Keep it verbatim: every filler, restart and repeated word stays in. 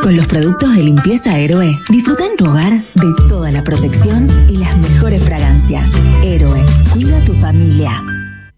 Con los productos de limpieza Héroe, disfruta en tu hogar de toda la protección y las mejores fragancias. Héroe, cuida a tu familia.